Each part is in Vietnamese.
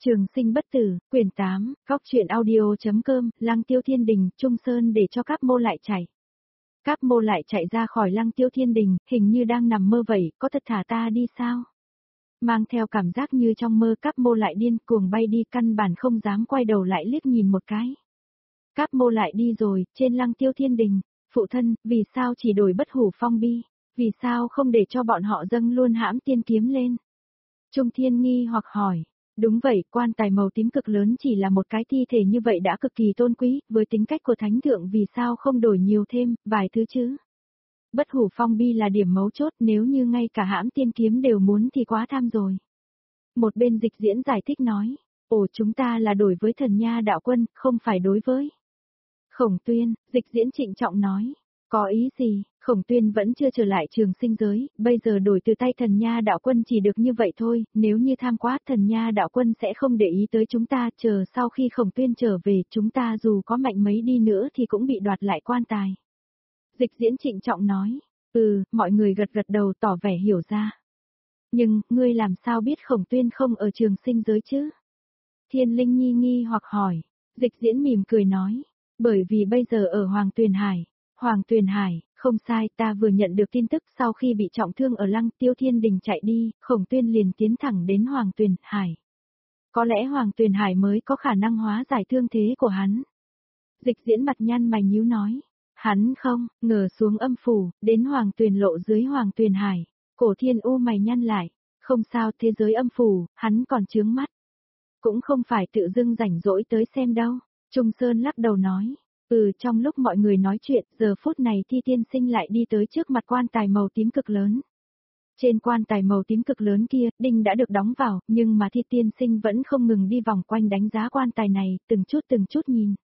Trường sinh bất tử, quyển 8, góc truyện audio.com, Lăng Tiêu Thiên Đình, Trung Sơn để cho Cáp Mô lại chạy. Cáp Mô lại chạy ra khỏi Lăng Tiêu Thiên Đình, hình như đang nằm mơ vậy, có thật thả ta đi sao? Mang theo cảm giác như trong mơ, Cáp Mô lại điên cuồng bay đi, căn bản không dám quay đầu lại liếc nhìn một cái. Cáp Mô lại đi rồi, trên Lăng Tiêu Thiên Đình, phụ thân, vì sao chỉ đổi Bất Hủ Phong Bi, vì sao không để cho bọn họ dâng luôn Hãm Tiên Kiếm lên? Trung Thiên nghi hoặc hỏi. Đúng vậy, quan tài màu tím cực lớn chỉ là một cái thi thể như vậy đã cực kỳ tôn quý, với tính cách của thánh thượng vì sao không đổi nhiều thêm, vài thứ chứ. Bất Hủ Phong Bi là điểm mấu chốt, nếu như ngay cả Hãm Tiên Kiếm đều muốn thì quá tham rồi. Một bên Dịch Diễn giải thích nói, ồ, chúng ta là đổi với Thần Nha đạo quân, không phải đối với Khổng Tuyên. Dịch Diễn trịnh trọng nói, có ý gì? Khổng Tuyên vẫn chưa trở lại trường sinh giới, bây giờ đổi từ tay Thần Nha đạo quân chỉ được như vậy thôi, nếu như tham quá Thần Nha đạo quân sẽ không để ý tới chúng ta, chờ sau khi Khổng Tuyên trở về, chúng ta dù có mạnh mấy đi nữa thì cũng bị đoạt lại quan tài. Dịch Diễn trịnh trọng nói, mọi người gật gật đầu tỏ vẻ hiểu ra. Nhưng, ngươi làm sao biết Khổng Tuyên không ở trường sinh giới chứ? Thiên Linh Nhi nghi hoặc hỏi. Dịch Diễn mỉm cười nói, bởi vì bây giờ ở Hoàng Tuyền Hải. Hoàng Tuyền Hải, không sai, ta vừa nhận được tin tức sau khi bị trọng thương ở Lăng Tiêu Thiên Đình chạy đi, Khổng Tuyên liền tiến thẳng đến Hoàng Tuyền Hải. Có lẽ Hoàng Tuyền Hải mới có khả năng hóa giải thương thế của hắn. Dịch Diễn mặt nhăn mày nhíu nói, hắn không, ngờ xuống âm phủ, đến Hoàng Tuyền lộ dưới Hoàng Tuyền Hải. Cổ Thiên U mày nhăn lại, không sao, thế giới âm phủ, hắn còn chướng mắt. Cũng không phải tự dưng rảnh rỗi tới xem đâu. Trung Sơn lắc đầu nói. Trong lúc mọi người nói chuyện, giờ phút này Thi Tiên Sinh lại đi tới trước mặt quan tài màu tím cực lớn. Trên quan tài màu tím cực lớn kia, đinh đã được đóng vào, nhưng mà Thi Tiên Sinh vẫn không ngừng đi vòng quanh đánh giá quan tài này, từng chút nhìn.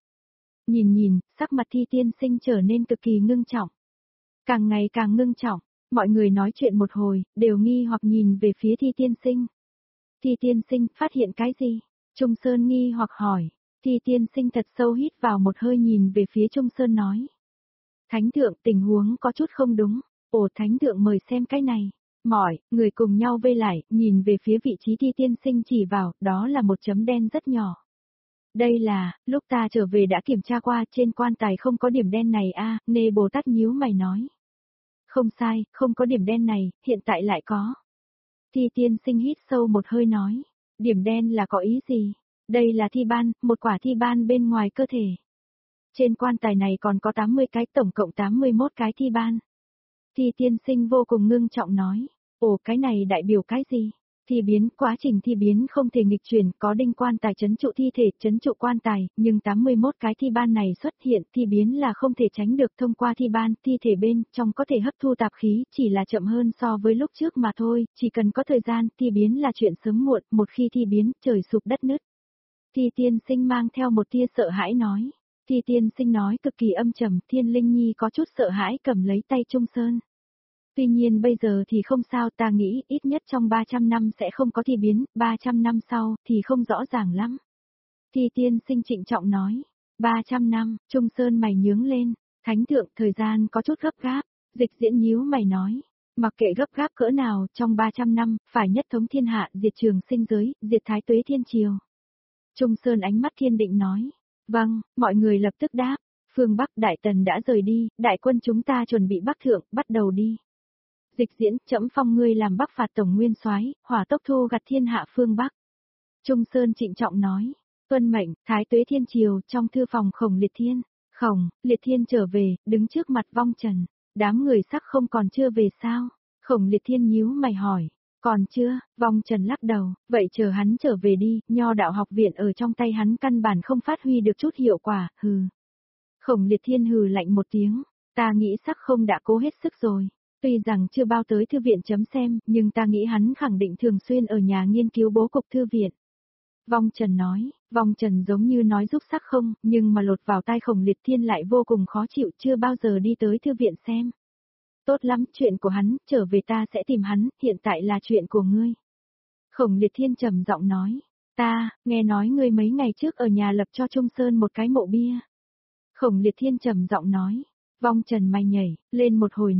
Nhìn, sắc mặt Thi Tiên Sinh trở nên cực kỳ ngưng trọng. Càng ngày càng ngưng trọng, mọi người nói chuyện một hồi, đều nghi hoặc nhìn về phía Thi Tiên Sinh. Thi Tiên Sinh, phát hiện cái gì? Trung Sơn nghi hoặc hỏi. Thi Tiên Sinh thật sâu hít vào một hơi nhìn về phía Trung Sơn nói. Thánh thượng, tình huống có chút không đúng. Ồ, Thánh thượng mời xem cái này. Mọi người cùng nhau vây lại, nhìn về phía vị trí Thi Tiên Sinh chỉ vào, đó là một chấm đen rất nhỏ. Đây là, lúc ta trở về đã kiểm tra qua, trên quan tài không có điểm đen này a. Nê Bồ Tát nhíu mày nói. Không sai, không có điểm đen này, hiện tại lại có. Thi Tiên Sinh hít sâu một hơi nói. Điểm đen là có ý gì? Đây là thi ban, một quả thi ban bên ngoài cơ thể. Trên quan tài này còn có 80 cái, tổng cộng 81 cái thi ban. Thi Tiên Sinh vô cùng ngưng trọng nói, ồ, cái này đại biểu cái gì? Thi biến, quá trình thi biến không thể nghịch chuyển, có đinh quan tài trấn trụ thi thể, trấn trụ quan tài, nhưng 81 cái thi ban này xuất hiện, thi biến là không thể tránh được. Thông qua thi ban, thi thể bên trong có thể hấp thu tạp khí, chỉ là chậm hơn so với lúc trước mà thôi, chỉ cần có thời gian, thi biến là chuyện sớm muộn, một khi thi biến, trời sụp đất nứt. Thi Tiên Sinh mang theo một tia sợ hãi nói. Thi Tiên Sinh nói cực kỳ âm trầm, Thiên Linh Nhi có chút sợ hãi cầm lấy tay Trung Sơn. Tuy nhiên bây giờ thì không sao, ta nghĩ ít nhất trong 300 năm sẽ không có thi biến, 300 năm sau thì không rõ ràng lắm. Thi Tiên Sinh trịnh trọng nói. 300 năm, Trung Sơn mày nhướng lên. Thánh thượng, thời gian có chút gấp gáp. Dịch Diễn nhíu mày nói. Mặc kệ gấp gáp cỡ nào, trong 300 năm, phải nhất thống thiên hạ, diệt trường sinh giới, diệt thái tuế thiên triều. Trung Sơn ánh mắt kiên định nói. Vâng, mọi người lập tức đáp. Phương Bắc Đại Tần đã rời đi, đại quân chúng ta chuẩn bị Bắc thượng, bắt đầu đi. Dịch Diễn, trẫm phong ngươi làm Bắc phạt tổng nguyên soái, hỏa tốc thu gặt thiên hạ phương Bắc. Trung Sơn trịnh trọng nói. Tuân mệnh, thái tuế thiên triều, trong thư phòng Khổng Liệt Thiên. Liệt Thiên trở về, đứng trước mặt Vong Trần. Đám người sắc không còn chưa về sao? Khổng Liệt Thiên nhíu mày hỏi. Còn chưa, Vong Trần lắc đầu, vậy chờ hắn trở về đi, Nho đạo học viện ở trong tay hắn căn bản không phát huy được chút hiệu quả, hừ. Khổng Liệt Thiên hừ lạnh một tiếng, ta nghĩ sắc không đã cố hết sức rồi. Tuy rằng chưa bao tới thư viện chấm xem, nhưng ta nghĩ hắn khẳng định thường xuyên ở nhà nghiên cứu bố cục thư viện. Vong Trần nói, Vong Trần giống như nói giúp sắc không, nhưng mà lột vào tai Khổng Liệt Thiên lại vô cùng khó chịu, chưa bao giờ đi tới thư viện xem. Tốt lắm, chuyện của hắn, trở về ta sẽ tìm hắn, hiện tại là chuyện của ngươi. Khổng Liệt Thiên trầm giọng nói, ta, nghe nói ngươi mấy ngày trước ở nhà lập cho Trung Sơn một cái mộ bia. Khổng Liệt Thiên trầm giọng nói, Vong Trần mày nhảy, lên một hồi nói,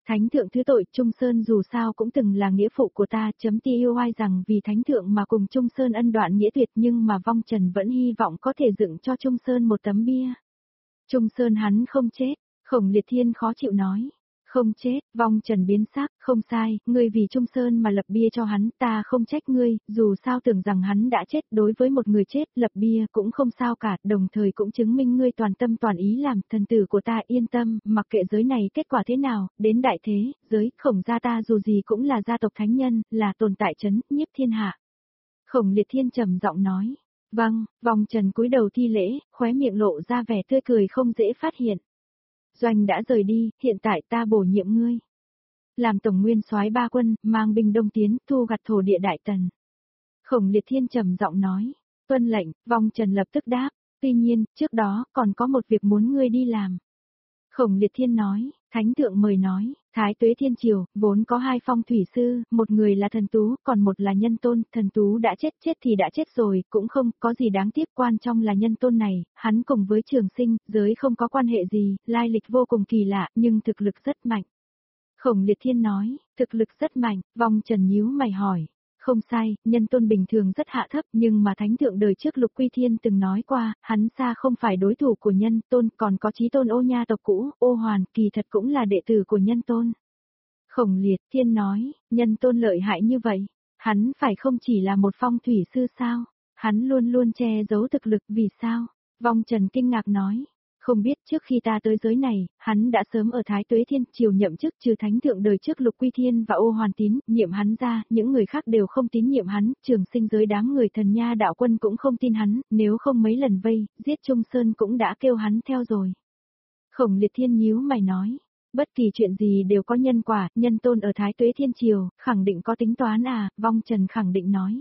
Thánh thượng thứ tội, Trung Sơn dù sao cũng từng là nghĩa phụ của ta, chấm ti yêu ai rằng vì Thánh thượng mà cùng Trung Sơn ân đoạn nghĩa tuyệt, nhưng mà vong trần vẫn hy vọng có thể dựng cho Trung Sơn một tấm bia. Trung Sơn hắn không chết, Khổng Liệt Thiên khó chịu nói. Không chết, vong trần biến sắc, không sai, ngươi vì Trung Sơn mà lập bia cho hắn, ta không trách ngươi, dù sao tưởng rằng hắn đã chết, đối với một người chết, lập bia cũng không sao cả, đồng thời cũng chứng minh ngươi toàn tâm toàn ý làm, thần tử của ta yên tâm, mặc kệ giới này kết quả thế nào, đến đại thế, giới, Khổng gia ta dù gì cũng là gia tộc thánh nhân, là tồn tại chấn, nhiếp thiên hạ. Khổng Liệt Thiên trầm giọng nói, vâng, vong trần cúi đầu thi lễ, khóe miệng lộ ra vẻ tươi cười không dễ phát hiện. Doanh đã rời đi, hiện tại ta bổ nhiệm ngươi. Làm tổng nguyên soái ba quân, mang binh đông tiến, thu gặt thổ địa đại tần. Khổng Liệt Thiên trầm giọng nói, tuân lệnh, vong trần lập tức đáp, tuy nhiên, trước đó, còn có một việc muốn ngươi đi làm. Khổng Liệt Thiên nói, Thánh thượng mời nói, Thái Tuế Thiên Triều, vốn có hai phong thủy sư, một người là thần tú, còn một là nhân tôn, thần tú đã chết, chết thì đã chết rồi, cũng không có gì đáng tiếc, quan trọng là nhân tôn này, hắn cùng với Trường Sinh, giới không có quan hệ gì, lai lịch vô cùng kỳ lạ, nhưng thực lực rất mạnh. Khổng Liệt Thiên nói, thực lực rất mạnh, vong trần nhíu mày hỏi. Không sai, nhân tôn bình thường rất hạ thấp, nhưng mà thánh thượng đời trước Lục Quy Thiên từng nói qua, hắn xa không phải đối thủ của nhân tôn, còn có chí tôn Ô Nha tộc cũ, Ô Hoàn, kỳ thật cũng là đệ tử của nhân tôn. Khổng Liệt Thiên nói, nhân tôn lợi hại như vậy, hắn phải không chỉ là một phong thủy sư sao, hắn luôn luôn che giấu thực lực vì sao, vong trần kinh ngạc nói. Không biết trước khi ta tới giới này, hắn đã sớm ở Thái Tuế Thiên Triều nhậm chức trừ thánh thượng đời trước Lục Quy Thiên và Ô Hoàn tín, nhiệm hắn ra, những người khác đều không tín nhiệm hắn, Trường Sinh giới đám người thần nha đạo quân cũng không tin hắn, nếu không mấy lần vây, giết Trung Sơn cũng đã kêu hắn theo rồi. Khổng Liệt Thiên nhíu mày nói, bất kỳ chuyện gì đều có nhân quả, nhân tôn ở Thái Tuế Thiên Triều, khẳng định có tính toán à, vong trần khẳng định nói.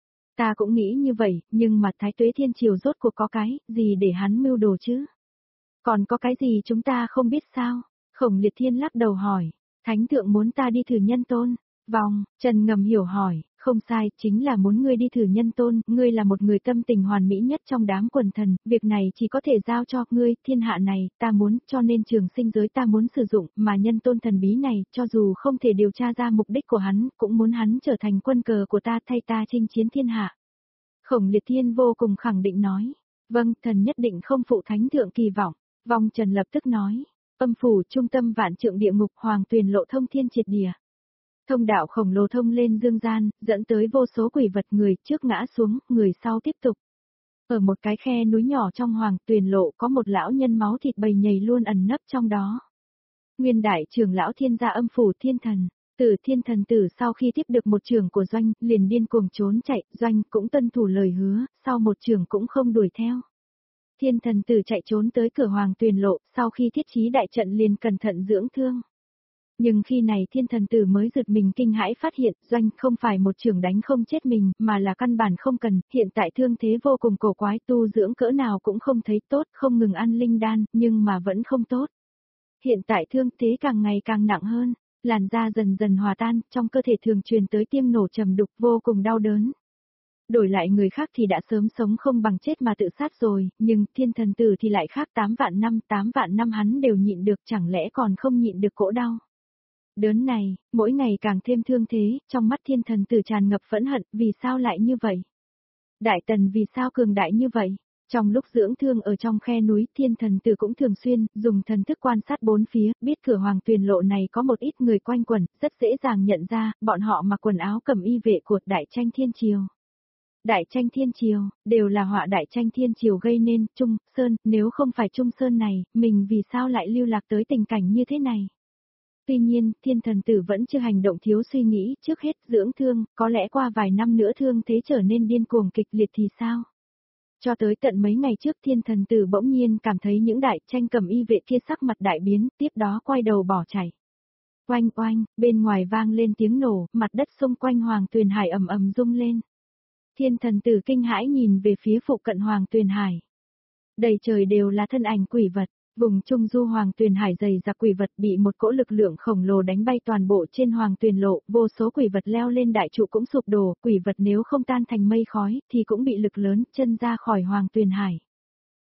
Ta cũng nghĩ như vậy, nhưng mà Thái Tuế Thiên Triều rốt cuộc có cái, gì để hắn mưu đồ chứ? Còn có cái gì chúng ta không biết sao? Khổng Liệt Thiên lắc đầu hỏi. Thánh thượng muốn ta đi thử nhân tôn. Vong, Trần ngầm hiểu hỏi. Không sai, chính là muốn ngươi đi thử nhân tôn. Ngươi là một người tâm tình hoàn mỹ nhất trong đám quần thần. Việc này chỉ có thể giao cho ngươi. Thiên hạ này, ta muốn, cho nên Trường Sinh giới ta muốn sử dụng. Mà nhân tôn thần bí này, cho dù không thể điều tra ra mục đích của hắn, cũng muốn hắn trở thành quân cờ của ta thay ta chinh chiến thiên hạ. Khổng Liệt Thiên vô cùng khẳng định nói. Vâng, thần nhất định không phụ thánh thượng kỳ vọng. Vong Trần lập tức nói, âm phủ trung tâm vạn trượng địa ngục hoàng tuyền lộ thông thiên triệt địa. Thông đạo khổng lồ thông lên dương gian, dẫn tới vô số quỷ vật, người trước ngã xuống, người sau tiếp tục. Ở một cái khe núi nhỏ trong hoàng tuyền lộ có một lão nhân máu thịt bầy nhầy luôn ẩn nấp trong đó. Nguyên đại trưởng lão thiên gia âm phủ thiên thần, Tử Thiên thần tử sau khi tiếp được một trưởng của Doanh, liền điên cuồng trốn chạy, Doanh cũng tuân thủ lời hứa, sau một trưởng cũng không đuổi theo. Thiên thần tử chạy trốn tới cửa hoàng tuyền lộ, sau khi thiết trí đại trận liền cẩn thận dưỡng thương. Nhưng khi này thiên thần tử mới giật mình kinh hãi phát hiện, Doanh không phải một trường đánh không chết mình, mà là căn bản không cần, hiện tại thương thế vô cùng cổ quái, tu dưỡng cỡ nào cũng không thấy tốt, không ngừng ăn linh đan, nhưng mà vẫn không tốt. Hiện tại thương thế càng ngày càng nặng hơn, làn da dần dần hòa tan, trong cơ thể thường truyền tới tiếng nổ trầm đục vô cùng đau đớn. Đổi lại người khác thì đã sớm sống không bằng chết mà tự sát rồi, nhưng thiên thần tử thì lại khác 8 vạn năm hắn đều nhịn được, chẳng lẽ còn không nhịn được cỗ đau. Đớn này, mỗi ngày càng thêm thương thế, trong mắt thiên thần tử tràn ngập phẫn hận, vì sao lại như vậy? Đại tần vì sao cường đại như vậy? Trong lúc dưỡng thương ở trong khe núi, thiên thần tử cũng thường xuyên dùng thần thức quan sát bốn phía, biết cửa hoàng tuyền lộ này có một ít người quanh quẩn, rất dễ dàng nhận ra, bọn họ mặc quần áo cẩm y vệ của Đại Tranh Thiên Triều. Đại Tranh Thiên Triều, đều là họa Đại Tranh Thiên Triều gây nên, Trung Sơn, nếu không phải Trung Sơn này, mình vì sao lại lưu lạc tới tình cảnh như thế này? Tuy nhiên, thiên thần tử vẫn chưa hành động thiếu suy nghĩ, trước hết dưỡng thương, có lẽ qua vài năm nữa thương thế trở nên điên cuồng kịch liệt thì sao? Cho tới tận mấy ngày trước thiên thần tử bỗng nhiên cảm thấy những Đại Tranh cầm y vệ kia sắc mặt đại biến, tiếp đó quay đầu bỏ chạy. Oanh oanh, bên ngoài vang lên tiếng nổ, mặt đất xung quanh hoàng tuyền hải ầm ầm rung lên. Thiên thần tử kinh hãi nhìn về phía phụ cận hoàng tuyền hải. Đầy trời đều là thân ảnh quỷ vật, vùng trung du hoàng tuyền hải dày đặc quỷ vật bị một cỗ lực lượng khổng lồ đánh bay toàn bộ trên hoàng tuyền lộ, vô số quỷ vật leo lên đại trụ cũng sụp đổ, quỷ vật nếu không tan thành mây khói thì cũng bị lực lớn chân ra khỏi hoàng tuyền hải.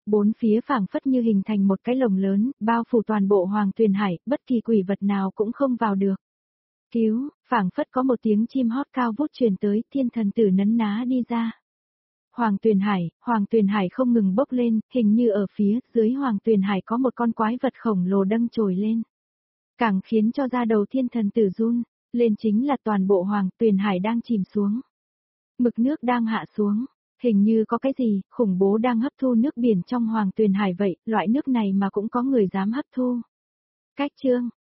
Bốn phía phảng phất như hình thành một cái lồng lớn, bao phủ toàn bộ Hoàng Tuyền Hải, bất kỳ quỷ vật nào cũng không vào được. Cứu, phảng phất có một tiếng chim hót cao vút truyền tới, thiên thần tử nấn ná đi ra. Hoàng Tuyền Hải không ngừng bốc lên, hình như ở phía dưới Hoàng Tuyền Hải có một con quái vật khổng lồ đâm trồi lên. Càng khiến cho da đầu thiên thần tử run, lên chính là toàn bộ Hoàng Tuyền Hải đang chìm xuống. Mực nước đang hạ xuống, hình như có cái gì, khủng bố đang hấp thu nước biển trong Hoàng Tuyền Hải vậy, loại nước này mà cũng có người dám hấp thu. Cách chương,